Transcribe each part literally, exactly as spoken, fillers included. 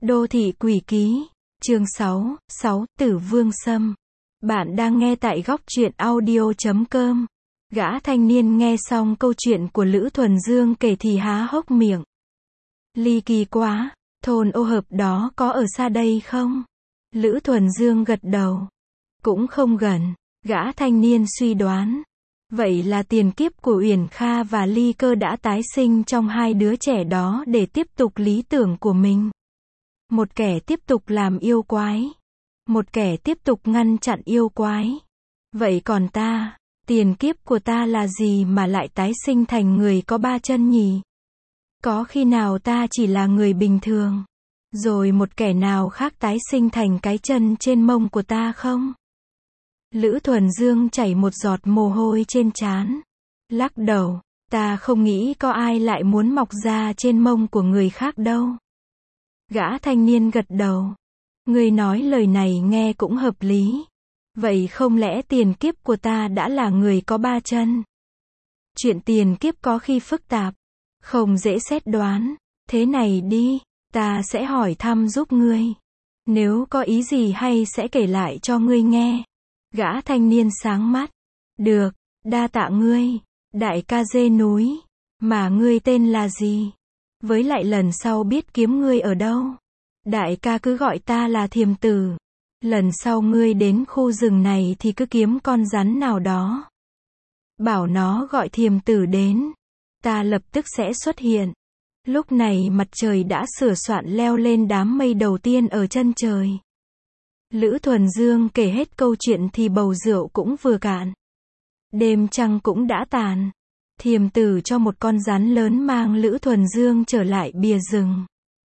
Đô thị quỷ ký, chương sáu, sáu, Tử Vương Sâm. Bạn đang nghe tại góc truyện audio chấm com. Gã thanh niên nghe xong câu chuyện của Lữ Thuần Dương kể thì há hốc miệng. Ly kỳ quá, thôn ô hợp đó có ở xa đây không? Lữ Thuần Dương gật đầu. Cũng không gần, gã thanh niên suy đoán. Vậy là tiền kiếp của Uyển Kha và Ly Cơ đã tái sinh trong hai đứa trẻ đó để tiếp tục lý tưởng của mình. Một kẻ tiếp tục làm yêu quái. Một kẻ tiếp tục ngăn chặn yêu quái. Vậy còn ta, tiền kiếp của ta là gì mà lại tái sinh thành người có ba chân nhỉ? Có khi nào ta chỉ là người bình thường, rồi một kẻ nào khác tái sinh thành cái chân trên mông của ta không? Lữ Thuần Dương chảy một giọt mồ hôi trên trán. Lắc đầu, ta không nghĩ có ai lại muốn mọc ra trên mông của người khác đâu. Gã thanh niên gật đầu. Ngươi nói lời này nghe cũng hợp lý. Vậy không lẽ tiền kiếp của ta đã là người có ba chân? Chuyện tiền kiếp có khi phức tạp, không dễ xét đoán. Thế này đi, ta sẽ hỏi thăm giúp ngươi. Nếu có ý gì hay sẽ kể lại cho ngươi nghe. Gã thanh niên sáng mắt. Được, đa tạ ngươi, đại ca dê núi. Mà ngươi tên là gì? Với lại lần sau biết kiếm ngươi ở đâu. Đại ca cứ gọi ta là Thiềm Tử. Lần sau ngươi đến khu rừng này thì cứ kiếm con rắn nào đó. Bảo nó gọi Thiềm Tử đến. Ta lập tức sẽ xuất hiện. Lúc này mặt trời đã sửa soạn leo lên đám mây đầu tiên ở chân trời. Lữ Thuần Dương kể hết câu chuyện thì bầu rượu cũng vừa cạn. Đêm trăng cũng đã tàn. Thiềm Tử cho một con rắn lớn mang Lữ Thuần Dương trở lại bìa rừng.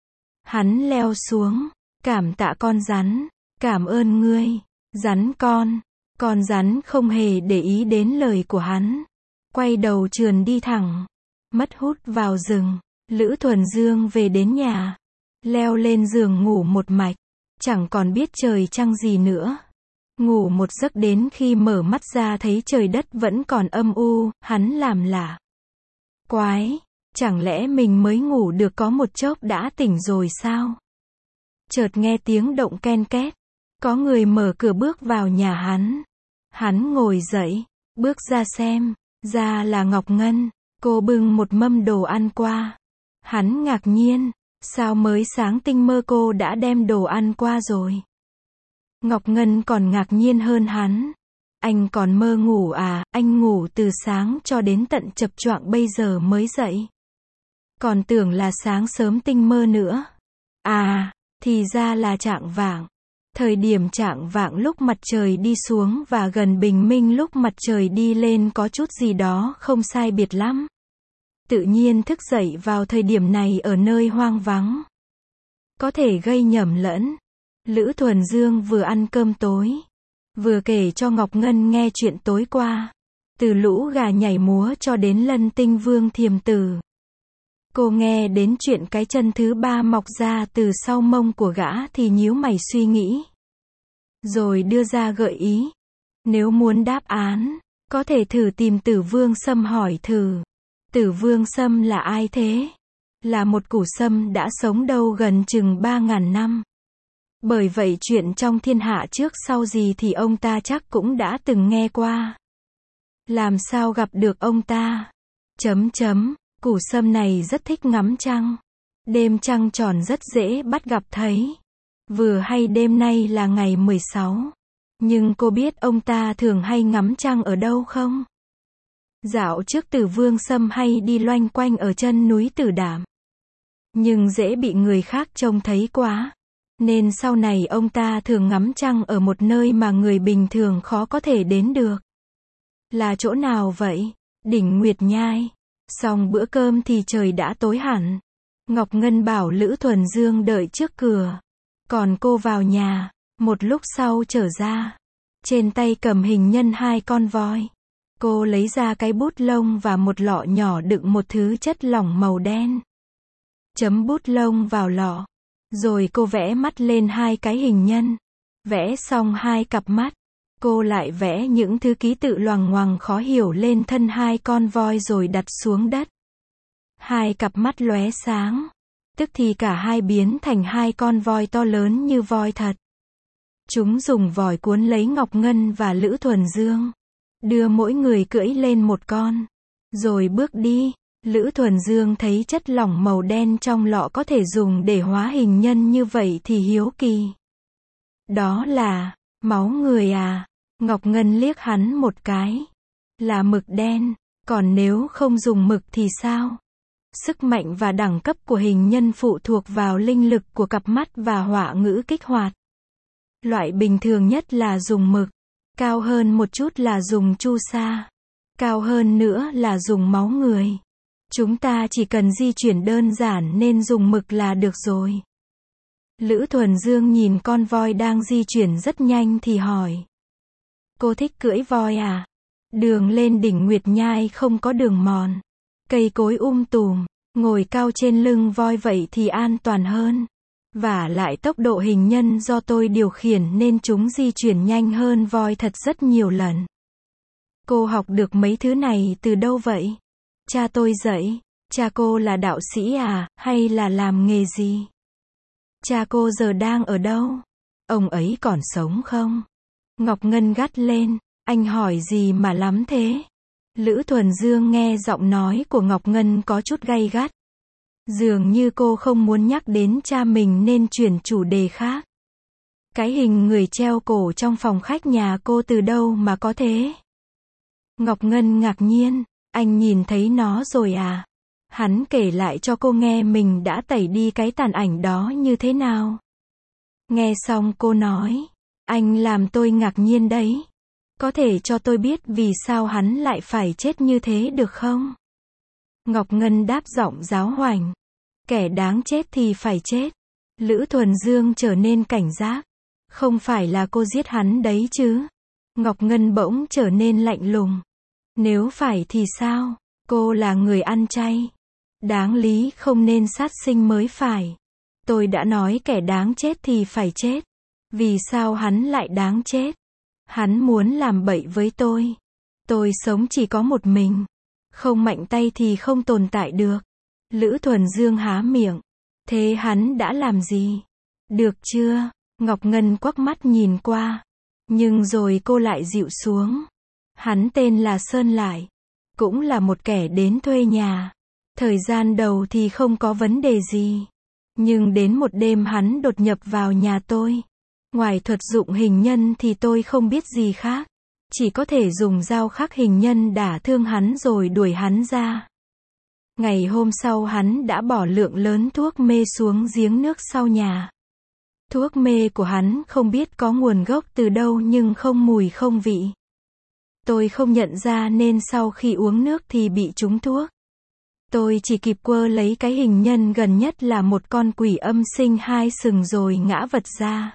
Hắn leo xuống, cảm tạ con rắn, cảm ơn ngươi, rắn con. Con rắn không hề để ý đến lời của hắn. Quay đầu trườn đi thẳng, mất hút vào rừng. Lữ Thuần Dương về đến nhà, leo lên giường ngủ một mạch, chẳng còn biết trời trăng gì nữa. Ngủ một giấc đến khi mở mắt ra thấy trời đất vẫn còn âm u, hắn làm lạ. Quái, chẳng lẽ mình mới ngủ được có một chốc đã tỉnh rồi sao? Chợt nghe tiếng động ken két, có người mở cửa bước vào nhà hắn. Hắn ngồi dậy, bước ra xem, ra là Ngọc Ngân, cô bưng một mâm đồ ăn qua. Hắn ngạc nhiên, sao mới sáng tinh mơ cô đã đem đồ ăn qua rồi? Ngọc Ngân còn ngạc nhiên hơn hắn. Anh còn mơ ngủ à, anh ngủ từ sáng cho đến tận chập choạng bây giờ mới dậy. Còn tưởng là sáng sớm tinh mơ nữa. À, thì ra là chạng vạng. Thời điểm chạng vạng lúc mặt trời đi xuống và gần bình minh lúc mặt trời đi lên có chút gì đó không sai biệt lắm. Tự nhiên thức dậy vào thời điểm này ở nơi hoang vắng, có thể gây nhầm lẫn. Lữ Thuần Dương vừa ăn cơm tối, vừa kể cho Ngọc Ngân nghe chuyện tối qua. Từ lũ gà nhảy múa cho đến Lân Tinh Vương Thiềm Tử. Cô nghe đến chuyện cái chân thứ ba mọc ra từ sau mông của gã thì nhíu mày suy nghĩ. Rồi đưa ra gợi ý. Nếu muốn đáp án, có thể thử tìm Tử Vương Sâm hỏi thử. Tử Vương Sâm là ai thế? Là một củ sâm đã sống đâu gần chừng ba ngàn năm. Bởi vậy chuyện trong thiên hạ trước sau gì thì ông ta chắc cũng đã từng nghe qua. Làm sao gặp được ông ta? Chấm chấm, củ sâm này rất thích ngắm trăng. Đêm trăng tròn rất dễ bắt gặp thấy. Vừa hay đêm nay là ngày mười sáu. Nhưng cô biết ông ta thường hay ngắm trăng ở đâu không? Dạo trước Tử Vương Sâm hay đi loanh quanh ở chân núi Tử Đảm. Nhưng dễ bị người khác trông thấy quá. Nên sau này ông ta thường ngắm trăng ở một nơi mà người bình thường khó có thể đến được. Là chỗ nào vậy? Đỉnh Nguyệt Nhai. Xong bữa cơm thì trời đã tối hẳn. Ngọc Ngân bảo Lữ Thuần Dương đợi trước cửa. Còn cô vào nhà. Một lúc sau trở ra. Trên tay cầm hình nhân hai con voi. Cô lấy ra cái bút lông và một lọ nhỏ đựng một thứ chất lỏng màu đen. Chấm bút lông vào lọ. Rồi cô vẽ mắt lên hai cái hình nhân. Vẽ xong hai cặp mắt. Cô lại vẽ những thứ ký tự loằng ngoằng khó hiểu lên thân hai con voi rồi đặt xuống đất. Hai cặp mắt lóe sáng. Tức thì cả hai biến thành hai con voi to lớn như voi thật. Chúng dùng vòi cuốn lấy Ngọc Ngân và Lữ Thuần Dương, đưa mỗi người cưỡi lên một con, rồi bước đi. Lữ Thuần Dương thấy chất lỏng màu đen trong lọ có thể dùng để hóa hình nhân như vậy thì hiếu kỳ. Đó là máu người à? Ngọc Ngân liếc hắn một cái. Là mực đen, còn nếu không dùng mực thì sao? Sức mạnh và đẳng cấp của hình nhân phụ thuộc vào linh lực của cặp mắt và họa ngữ kích hoạt. Loại bình thường nhất là dùng mực, cao hơn một chút là dùng chu sa, cao hơn nữa là dùng máu người. Chúng ta chỉ cần di chuyển đơn giản nên dùng mực là được rồi. Lữ Thuần Dương nhìn con voi đang di chuyển rất nhanh thì hỏi. Cô thích cưỡi voi à? Đường lên đỉnh Nguyệt Nhai không có đường mòn, cây cối um tùm, ngồi cao trên lưng voi vậy thì an toàn hơn. Và lại tốc độ hình nhân do tôi điều khiển nên chúng di chuyển nhanh hơn voi thật rất nhiều lần. Cô học được mấy thứ này từ đâu vậy? Cha tôi dạy. Cha cô là đạo sĩ à, hay là làm nghề gì? Cha cô giờ đang ở đâu? Ông ấy còn sống không? Ngọc Ngân gắt lên, anh hỏi gì mà lắm thế? Lữ Thuần Dương nghe giọng nói của Ngọc Ngân có chút gay gắt. Dường như cô không muốn nhắc đến cha mình nên chuyển chủ đề khác. Cái hình người treo cổ trong phòng khách nhà cô từ đâu mà có thế? Ngọc Ngân ngạc nhiên, anh nhìn thấy nó rồi à? Hắn kể lại cho cô nghe mình đã tẩy đi cái tàn ảnh đó như thế nào. Nghe xong cô nói, anh làm tôi ngạc nhiên đấy. Có thể cho tôi biết vì sao hắn lại phải chết như thế được không? Ngọc Ngân đáp giọng giáo hoành. Kẻ đáng chết thì phải chết. Lữ Thuần Dương trở nên cảnh giác. Không phải là cô giết hắn đấy chứ? Ngọc Ngân bỗng trở nên lạnh lùng. Nếu phải thì sao? Cô là người ăn chay. Đáng lý không nên sát sinh mới phải. Tôi đã nói kẻ đáng chết thì phải chết. Vì sao hắn lại đáng chết? Hắn muốn làm bậy với tôi. Tôi sống chỉ có một mình. Không mạnh tay thì không tồn tại được. Lữ Thuần Dương há miệng. Thế hắn đã làm gì? Được chưa? Ngọc Ngân quắc mắt nhìn qua. Nhưng rồi cô lại dịu xuống. Hắn tên là Sơn Lại. Cũng là một kẻ đến thuê nhà. Thời gian đầu thì không có vấn đề gì. Nhưng đến một đêm hắn đột nhập vào nhà tôi. Ngoài thuật dụng hình nhân thì tôi không biết gì khác. Chỉ có thể dùng dao khắc hình nhân đả thương hắn rồi đuổi hắn ra. Ngày hôm sau hắn đã bỏ lượng lớn thuốc mê xuống giếng nước sau nhà. Thuốc mê của hắn không biết có nguồn gốc từ đâu nhưng không mùi không vị. Tôi không nhận ra nên sau khi uống nước thì bị trúng thuốc. Tôi chỉ kịp quơ lấy cái hình nhân gần nhất là một con quỷ âm sinh hai sừng rồi ngã vật ra.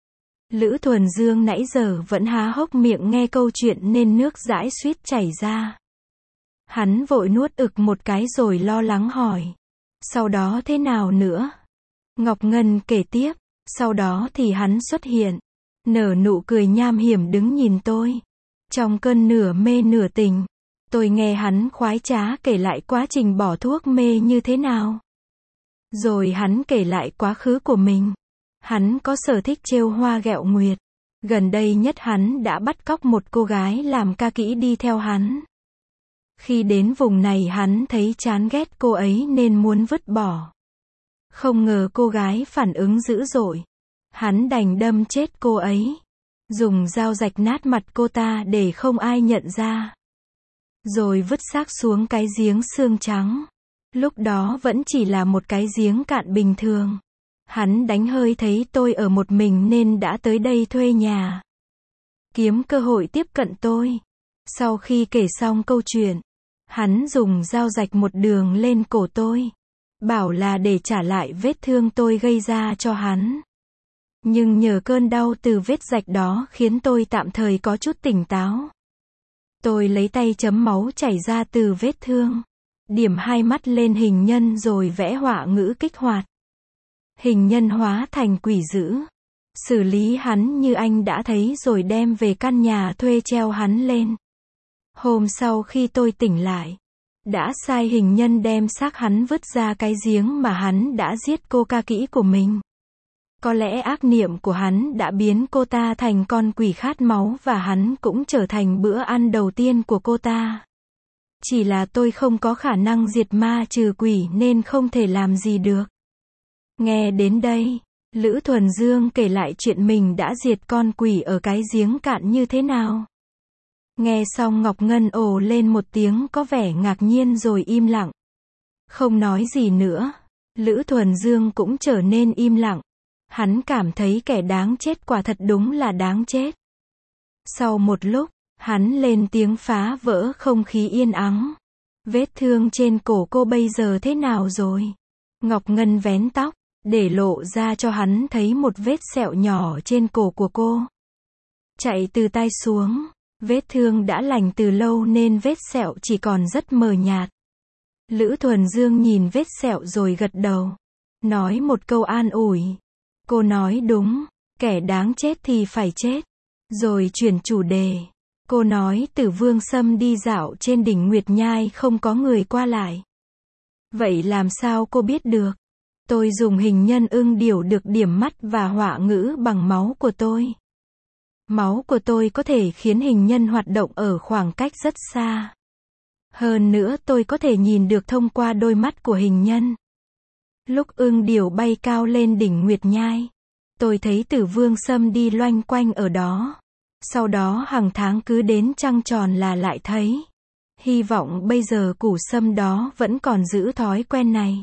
Lữ Thuần Dương nãy giờ vẫn há hốc miệng nghe câu chuyện nên nước dãi suýt chảy ra. Hắn vội nuốt ực một cái rồi lo lắng hỏi. Sau đó thế nào nữa? Ngọc Ngân kể tiếp. Sau đó thì hắn xuất hiện. Nở nụ cười nham hiểm đứng nhìn tôi. Trong cơn nửa mê nửa tình. Tôi nghe hắn khoái trá kể lại quá trình bỏ thuốc mê như thế nào. Rồi hắn kể lại quá khứ của mình. Hắn có sở thích trêu hoa ghẹo nguyệt. Gần đây nhất hắn đã bắt cóc một cô gái làm ca kỹ đi theo hắn. Khi đến vùng này hắn thấy chán ghét cô ấy nên muốn vứt bỏ. Không ngờ cô gái phản ứng dữ dội. Hắn đành đâm chết cô ấy. Dùng dao rạch nát mặt cô ta để không ai nhận ra. Rồi vứt xác xuống cái giếng xương trắng. Lúc đó vẫn chỉ là một cái giếng cạn bình thường. Hắn đánh hơi thấy tôi ở một mình nên đã tới đây thuê nhà. Kiếm cơ hội tiếp cận tôi. Sau khi kể xong câu chuyện, hắn dùng dao rạch một đường lên cổ tôi. Bảo là để trả lại vết thương tôi gây ra cho hắn. Nhưng nhờ cơn đau từ vết rạch đó khiến tôi tạm thời có chút tỉnh táo. Tôi lấy tay chấm máu chảy ra từ vết thương. Điểm hai mắt lên hình nhân rồi vẽ họa ngữ kích hoạt. Hình nhân hóa thành quỷ dữ. Xử lý hắn như anh đã thấy rồi đem về căn nhà thuê treo hắn lên. Hôm sau khi tôi tỉnh lại, đã sai hình nhân đem xác hắn vứt ra cái giếng mà hắn đã giết cô ca kỹ của mình. Có lẽ ác niệm của hắn đã biến cô ta thành con quỷ khát máu và hắn cũng trở thành bữa ăn đầu tiên của cô ta. Chỉ là tôi không có khả năng diệt ma trừ quỷ nên không thể làm gì được. Nghe đến đây, Lữ Thuần Dương kể lại chuyện mình đã diệt con quỷ ở cái giếng cạn như thế nào. Nghe xong Ngọc Ngân ồ lên một tiếng có vẻ ngạc nhiên rồi im lặng. Không nói gì nữa, Lữ Thuần Dương cũng trở nên im lặng. Hắn cảm thấy kẻ đáng chết quả thật đúng là đáng chết. Sau một lúc, hắn lên tiếng phá vỡ không khí yên ắng. Vết thương trên cổ cô bây giờ thế nào rồi? Ngọc Ngân vén tóc, để lộ ra cho hắn thấy một vết sẹo nhỏ trên cổ của cô. Chạy từ tai xuống, vết thương đã lành từ lâu nên vết sẹo chỉ còn rất mờ nhạt. Lữ Thuần Dương nhìn vết sẹo rồi gật đầu. Nói một câu an ủi. Cô nói đúng, kẻ đáng chết thì phải chết. Rồi chuyển chủ đề. Cô nói Tử Vương Sâm đi dạo trên đỉnh Nguyệt Nhai không có người qua lại. Vậy làm sao cô biết được? Tôi dùng hình nhân ưng điểu được điểm mắt và họa ngữ bằng máu của tôi. Máu của tôi có thể khiến hình nhân hoạt động ở khoảng cách rất xa. Hơn nữa tôi có thể nhìn được thông qua đôi mắt của hình nhân. Lúc ưng điểu bay cao lên đỉnh Nguyệt Nhai, tôi thấy Tử Vương Sâm đi loanh quanh ở đó. Sau đó hàng tháng cứ đến trăng tròn là lại thấy. Hy vọng bây giờ củ sâm đó vẫn còn giữ thói quen này.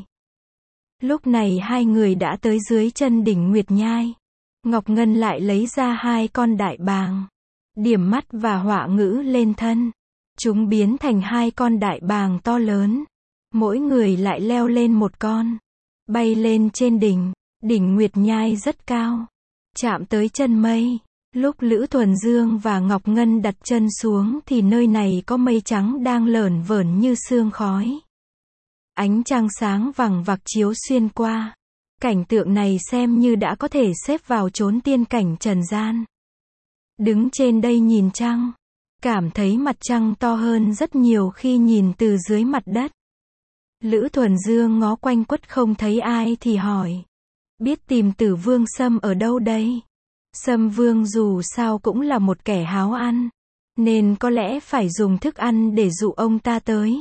Lúc này hai người đã tới dưới chân đỉnh Nguyệt Nhai. Ngọc Ngân lại lấy ra hai con đại bàng, điểm mắt và họa ngữ lên thân. Chúng biến thành hai con đại bàng to lớn. Mỗi người lại leo lên một con. Bay lên trên đỉnh. Đỉnh Nguyệt Nhai rất cao. Chạm tới chân mây. Lúc Lữ Thuần Dương và Ngọc Ngân đặt chân xuống thì nơi này có mây trắng đang lởn vởn như sương khói. Ánh trăng sáng vằng vặc chiếu xuyên qua. Cảnh tượng này xem như đã có thể xếp vào chốn tiên cảnh trần gian. Đứng trên đây nhìn trăng, cảm thấy mặt trăng to hơn rất nhiều khi nhìn từ dưới mặt đất. Lữ Thuần Dương ngó quanh quất không thấy ai thì hỏi. Biết tìm Tử Vương Sâm ở đâu đây? Sâm Vương dù sao cũng là một kẻ háo ăn, nên có lẽ phải dùng thức ăn để dụ ông ta tới.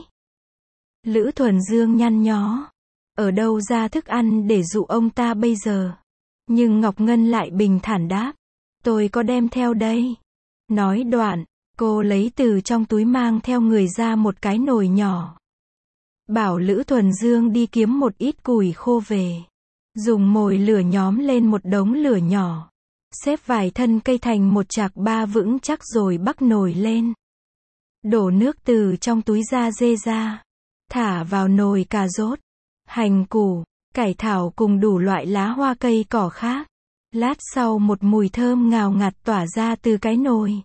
Lữ Thuần Dương nhăn nhó. Ở đâu ra thức ăn để dụ ông ta bây giờ? Nhưng Ngọc Ngân lại bình thản đáp. Tôi có đem theo đây. Nói đoạn, cô lấy từ trong túi mang theo người ra một cái nồi nhỏ. Bảo Lữ Thuần Dương đi kiếm một ít củi khô về. Dùng mồi lửa nhóm lên một đống lửa nhỏ. Xếp vài thân cây thành một chạc ba vững chắc rồi bắc nồi lên. Đổ nước từ trong túi da dê ra. Thả vào nồi cà rốt, hành củ, cải thảo cùng đủ loại lá hoa cây cỏ khác. Lát sau một mùi thơm ngào ngạt tỏa ra từ cái nồi.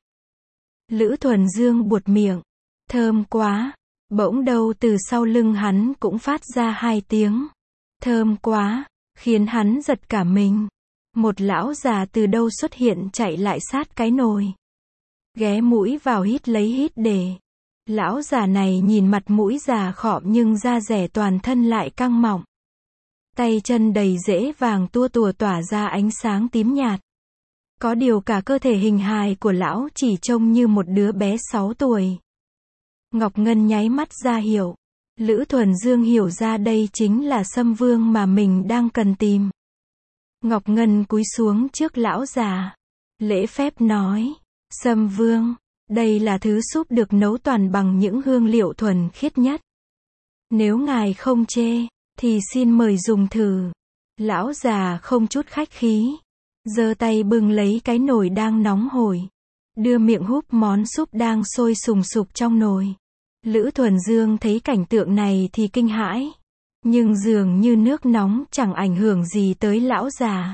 Lữ Thuần Dương buột miệng. Thơm quá. Bỗng đâu từ sau lưng hắn cũng phát ra hai tiếng. Thơm quá. Khiến hắn giật cả mình. Một lão già từ đâu xuất hiện chạy lại sát cái nồi. Ghé mũi vào hít lấy hít để. Lão già này nhìn mặt mũi già khọm nhưng da rẻ toàn thân lại căng mọng. Tay chân đầy rễ vàng tua tùa tỏa ra ánh sáng tím nhạt. Có điều cả cơ thể hình hài của lão chỉ trông như một đứa bé sáu tuổi. Ngọc Ngân nháy mắt ra hiệu. Lữ Thuần Dương hiểu ra đây chính là Sâm Vương mà mình đang cần tìm. Ngọc Ngân cúi xuống trước lão già. Lễ phép nói. Sâm Vương, đây là thứ súp được nấu toàn bằng những hương liệu thuần khiết nhất. Nếu ngài không chê, thì xin mời dùng thử. Lão già không chút khách khí. Giơ tay bưng lấy cái nồi đang nóng hổi. Đưa miệng húp món súp đang sôi sùng sục trong nồi. Lữ Thuần Dương thấy cảnh tượng này thì kinh hãi. Nhưng dường như nước nóng chẳng ảnh hưởng gì tới lão già.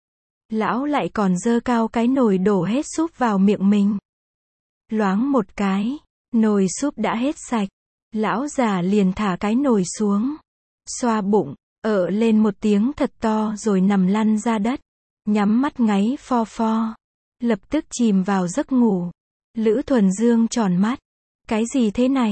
Lão lại còn giơ cao cái nồi đổ hết súp vào miệng mình. Loáng một cái, nồi súp đã hết sạch. Lão già liền thả cái nồi xuống. Xoa bụng, ợ lên một tiếng thật to rồi nằm lăn ra đất. Nhắm mắt ngáy pho pho. Lập tức chìm vào giấc ngủ. Lữ Thuần Dương tròn mắt. Cái gì thế này?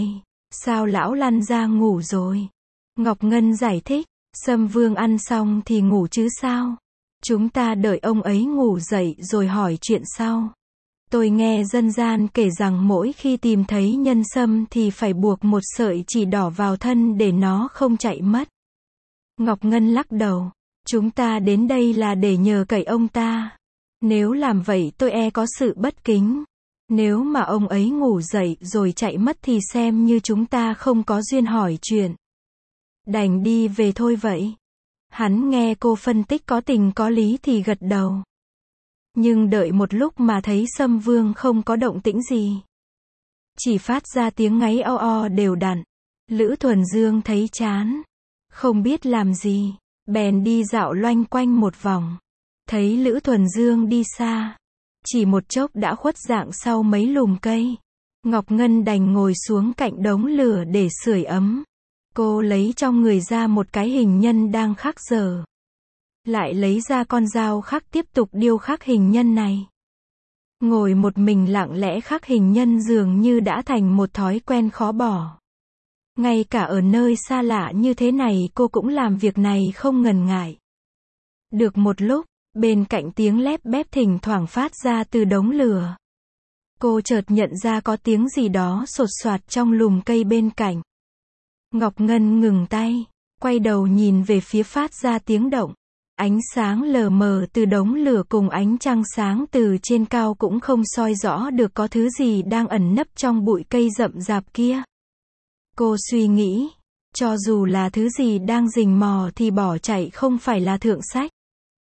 Sao lão lăn ra ngủ rồi? Ngọc Ngân giải thích, Sâm Vương ăn xong thì ngủ chứ sao? Chúng ta đợi ông ấy ngủ dậy rồi hỏi chuyện sau. Tôi nghe dân gian kể rằng mỗi khi tìm thấy nhân sâm thì phải buộc một sợi chỉ đỏ vào thân để nó không chạy mất. Ngọc Ngân lắc đầu, chúng ta đến đây là để nhờ cậy ông ta. Nếu làm vậy tôi e có sự bất kính. Nếu mà ông ấy ngủ dậy rồi chạy mất thì xem như chúng ta không có duyên hỏi chuyện. Đành đi về thôi vậy. Hắn nghe cô phân tích có tình có lý thì gật đầu. Nhưng đợi một lúc mà thấy Sâm Vương không có động tĩnh gì. Chỉ phát ra tiếng ngáy o o đều đặn. Lữ Thuần Dương thấy chán. Không biết làm gì. Bèn đi dạo loanh quanh một vòng. Thấy Lữ Thuần Dương đi xa. Chỉ một chốc đã khuất dạng sau mấy lùm cây. Ngọc Ngân đành ngồi xuống cạnh đống lửa để sưởi ấm. Cô lấy trong người ra một cái hình nhân đang khắc dở. Lại lấy ra con dao khắc tiếp tục điêu khắc hình nhân này. Ngồi một mình lặng lẽ khắc hình nhân dường như đã thành một thói quen khó bỏ. Ngay cả ở nơi xa lạ như thế này cô cũng làm việc này không ngần ngại. Được một lúc, bên cạnh tiếng lép bép thỉnh thoảng phát ra từ đống lửa. Cô chợt nhận ra có tiếng gì đó sột soạt trong lùm cây bên cạnh. Ngọc Ngân ngừng tay, quay đầu nhìn về phía phát ra tiếng động. Ánh sáng lờ mờ từ đống lửa cùng ánh trăng sáng từ trên cao cũng không soi rõ được có thứ gì đang ẩn nấp trong bụi cây rậm rạp kia. Cô suy nghĩ, cho dù là thứ gì đang rình mò thì bỏ chạy không phải là thượng sách.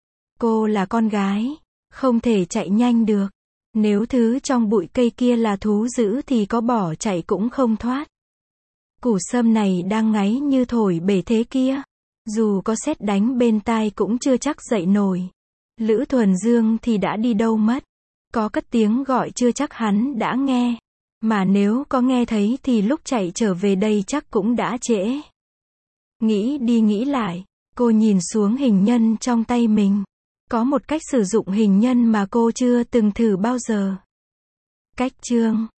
Cô là con gái, không thể chạy nhanh được. Nếu thứ trong bụi cây kia là thú dữ thì có bỏ chạy cũng không thoát. Củ sâm này đang ngáy như thổi bể thế kia. Dù có sét đánh bên tai cũng chưa chắc dậy nổi. Lữ Thuần Dương thì đã đi đâu mất. Có cất tiếng gọi chưa chắc hắn đã nghe. Mà nếu có nghe thấy thì lúc chạy trở về đây chắc cũng đã trễ. Nghĩ đi nghĩ lại, cô nhìn xuống hình nhân trong tay mình. Có một cách sử dụng hình nhân mà cô chưa từng thử bao giờ. Cách chương